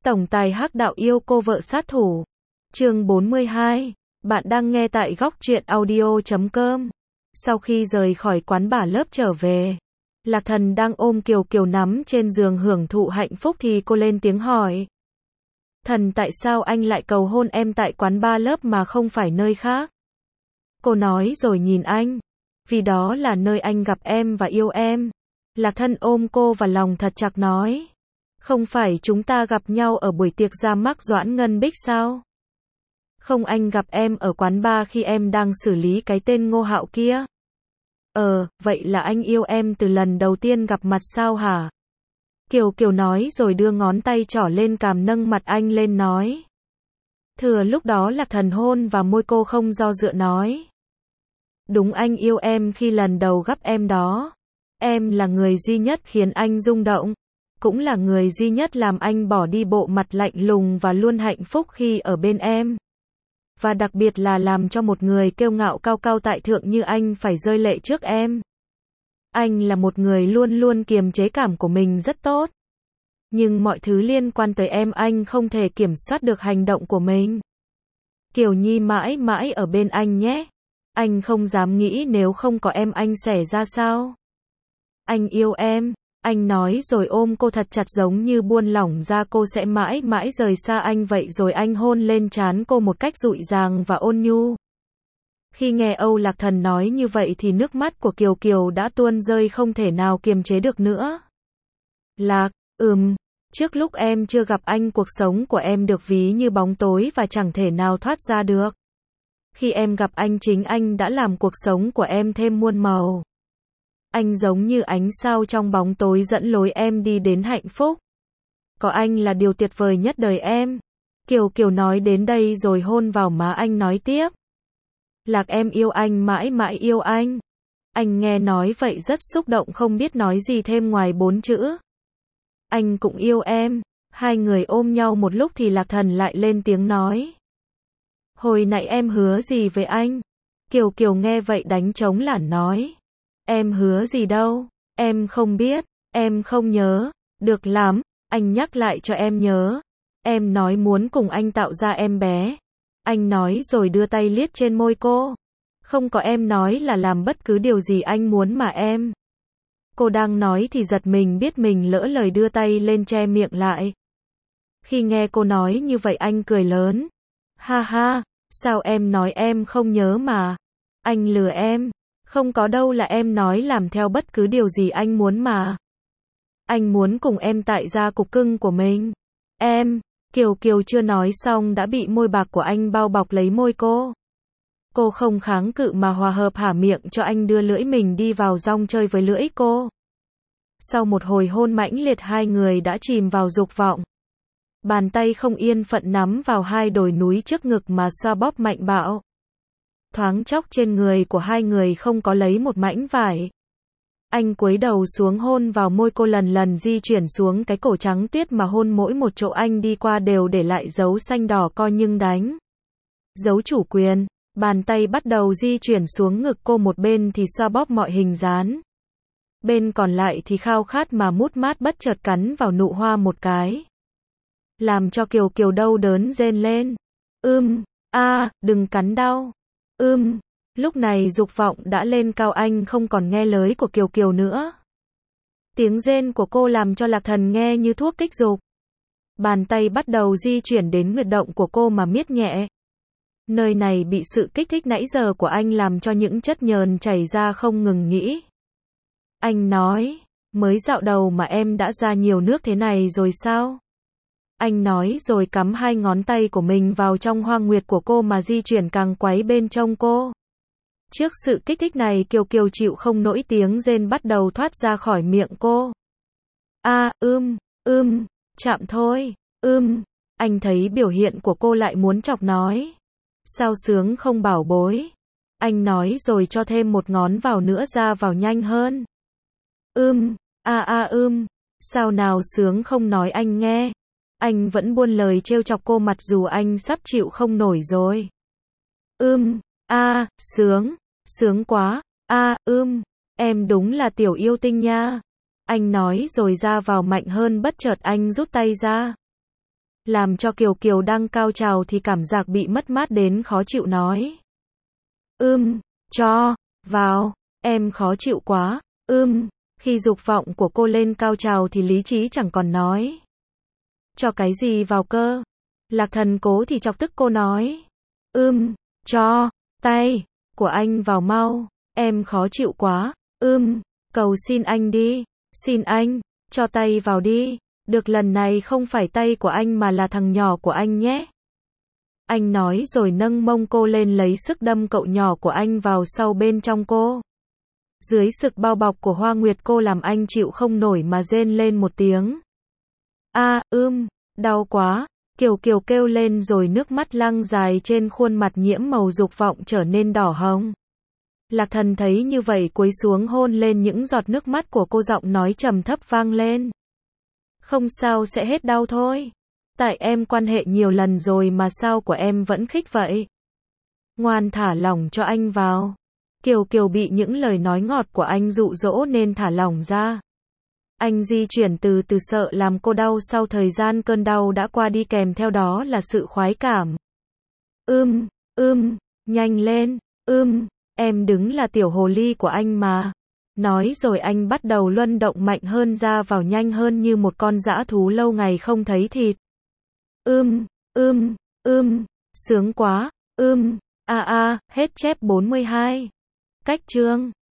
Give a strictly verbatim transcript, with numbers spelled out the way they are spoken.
Tổng tài hắc đạo yêu cô vợ sát thủ. Chương bốn mươi hai. Bạn đang nghe tại góc truyện audio chấm com. Sau khi rời khỏi quán bar lớp trở về, Lạc Thần đang ôm Kiều Kiều nắm trên giường hưởng thụ hạnh phúc thì cô lên tiếng hỏi. Thần, tại sao anh lại cầu hôn em tại quán bar lớp mà không phải nơi khác? Cô nói rồi nhìn anh. Vì đó là nơi anh gặp em và yêu em. Lạc Thần ôm cô vào lòng thật chặt nói. Không phải chúng ta gặp nhau ở buổi tiệc ra mắt Doãn Ngân Bích sao? Không, anh gặp em ở quán bar khi em đang xử lý cái tên Ngô Hạo kia. Ờ, vậy là anh yêu em từ lần đầu tiên gặp mặt sao hả? Kiều Kiều nói rồi đưa ngón tay trỏ lên cằm nâng mặt anh lên nói. Thừa lúc đó Lạc Thần hôn vào môi cô không do dự nói. Đúng, anh yêu em khi lần đầu gặp em đó. Em là người duy nhất khiến anh rung động. Cũng là người duy nhất làm anh bỏ đi bộ mặt lạnh lùng và luôn hạnh phúc khi ở bên em. Và đặc biệt là làm cho một người kiêu ngạo cao cao tại thượng như anh phải rơi lệ trước em. Anh là một người luôn luôn kiềm chế cảm của mình rất tốt. Nhưng mọi thứ liên quan tới em anh không thể kiểm soát được hành động của mình. Kiều Nhi mãi mãi ở bên anh nhé. Anh không dám nghĩ nếu không có em anh sẽ ra sao. Anh yêu em. Anh nói rồi ôm cô thật chặt giống như buông lỏng ra cô sẽ mãi mãi rời xa anh vậy rồi anh hôn lên trán cô một cách dịu dàng và ôn nhu. Khi nghe Âu Lạc Thần nói như vậy thì nước mắt của Kiều Kiều đã tuôn rơi không thể nào kiềm chế được nữa. Lạc, ừm, trước lúc em chưa gặp anh cuộc sống của em được ví như bóng tối và chẳng thể nào thoát ra được. Khi em gặp anh chính anh đã làm cuộc sống của em thêm muôn màu. Anh giống như ánh sao trong bóng tối dẫn lối em đi đến hạnh phúc. Có anh là điều tuyệt vời nhất đời em. Kiều Kiều nói đến đây rồi hôn vào má anh nói tiếp. Lạc, em yêu anh mãi mãi yêu anh. Anh nghe nói vậy rất xúc động không biết nói gì thêm ngoài bốn chữ. Anh cũng yêu em. Hai người ôm nhau một lúc thì Lạc Thần lại lên tiếng nói. Hồi nãy em hứa gì với anh? Kiều Kiều nghe vậy đánh trống lảng nói. Em hứa gì đâu, em không biết, em không nhớ. Được lắm, anh nhắc lại cho em nhớ. Em nói muốn cùng anh tạo ra em bé. Anh nói rồi đưa tay liếc trên môi cô. Không có em nói là làm bất cứ điều gì anh muốn mà em. Cô đang nói thì giật mình biết mình lỡ lời đưa tay lên che miệng lại. Khi nghe cô nói như vậy anh cười lớn. Ha ha, sao em nói em không nhớ mà. Anh lừa em. Không có đâu, là em nói làm theo bất cứ điều gì anh muốn mà. Anh muốn cùng em tại gia cục cưng của mình. Em, Kiều Kiều chưa nói xong đã bị môi bạc của anh bao bọc lấy môi cô. Cô không kháng cự mà hòa hợp hả miệng cho anh đưa lưỡi mình đi vào rong chơi với lưỡi cô. Sau một hồi hôn mãnh liệt hai người đã chìm vào dục vọng. Bàn tay không yên phận nắm vào hai đồi núi trước ngực mà xoa bóp mạnh bạo. Thoáng chốc trên người của hai người không có lấy một mảnh vải. Anh cúi đầu xuống hôn vào môi cô lần lần di chuyển xuống cái cổ trắng tuyết mà hôn mỗi một chỗ anh đi qua đều để lại dấu xanh đỏ co nhưng đánh. Dấu chủ quyền, bàn tay bắt đầu di chuyển xuống ngực cô một bên thì xoa bóp mọi hình dáng. Bên còn lại thì khao khát mà mút mát bất chợt cắn vào nụ hoa một cái. Làm cho Kiều Kiều đau đớn rên lên. Ưm, a, đừng cắn đau. Ưm, lúc này dục vọng đã lên cao anh không còn nghe lời của Kiều Kiều nữa. Tiếng rên của cô làm cho Lạc Thần nghe như thuốc kích dục. Bàn tay bắt đầu di chuyển đến huyệt động của cô mà miết nhẹ. Nơi này bị sự kích thích nãy giờ của anh làm cho những chất nhờn chảy ra không ngừng nghỉ. Anh nói, mới dạo đầu mà em đã ra nhiều nước thế này rồi sao? Anh nói rồi cắm hai ngón tay của mình vào trong hoa nguyệt của cô mà di chuyển càng quấy bên trong cô. Trước sự kích thích này Kiều Kiều chịu không nổi tiếng rên bắt đầu thoát ra khỏi miệng cô. A, ưm, ưm, chạm thôi, ưm. Anh thấy biểu hiện của cô lại muốn chọc nói. Sao sướng không bảo bối? Anh nói rồi cho thêm một ngón vào nữa ra vào nhanh hơn. Ưm, a a ưm, sao nào sướng không nói anh nghe. Anh vẫn buôn lời trêu chọc cô mặc dù anh sắp chịu không nổi rồi. Ưm, a, sướng, sướng quá, a, ưm, em đúng là tiểu yêu tinh nha. Anh nói rồi ra vào mạnh hơn bất chợt anh rút tay ra. làm cho Kiều Kiều đang cao trào thì cảm giác bị mất mát đến khó chịu nói. Ưm, cho, vào, em khó chịu quá, ưm, khi dục vọng của cô lên cao trào thì lý trí chẳng còn nói. Cho cái gì vào cơ? Lạc Thần cố thì chọc tức cô nói. Ưm, cho, tay, của anh vào mau, em khó chịu quá, ưm, cầu xin anh đi, xin anh, cho tay vào đi, được lần này không phải tay của anh mà là thằng nhỏ của anh nhé. Anh nói rồi nâng mông cô lên lấy sức đâm cậu nhỏ của anh vào sâu bên trong cô. Dưới sự bao bọc của Hoa Nguyệt cô làm anh chịu không nổi mà rên lên một tiếng. A, à, ưm, đau quá, Kiều Kiều kêu lên rồi nước mắt lăn dài trên khuôn mặt nhiễm màu dục vọng trở nên đỏ hồng. Lạc Thần thấy như vậy cúi xuống hôn lên những giọt nước mắt của cô, giọng nói trầm thấp vang lên. Không sao, sẽ hết đau thôi. Tại em quan hệ nhiều lần rồi mà sao của em vẫn khích vậy? Ngoan thả lỏng cho anh vào. Kiều Kiều bị những lời nói ngọt của anh dụ dỗ nên thả lỏng ra. Anh di chuyển từ từ sợ làm cô đau, sau thời gian cơn đau đã qua đi kèm theo đó là sự khoái cảm. Ưm, ưm, nhanh lên, ưm, em đứng là tiểu hồ ly của anh mà. Nói rồi anh bắt đầu luân động mạnh hơn, ra vào nhanh hơn như một con dã thú lâu ngày không thấy thịt. Ưm, ưm, ưm, sướng quá, ưm, a a, hết chép bốn mươi hai. Cách chương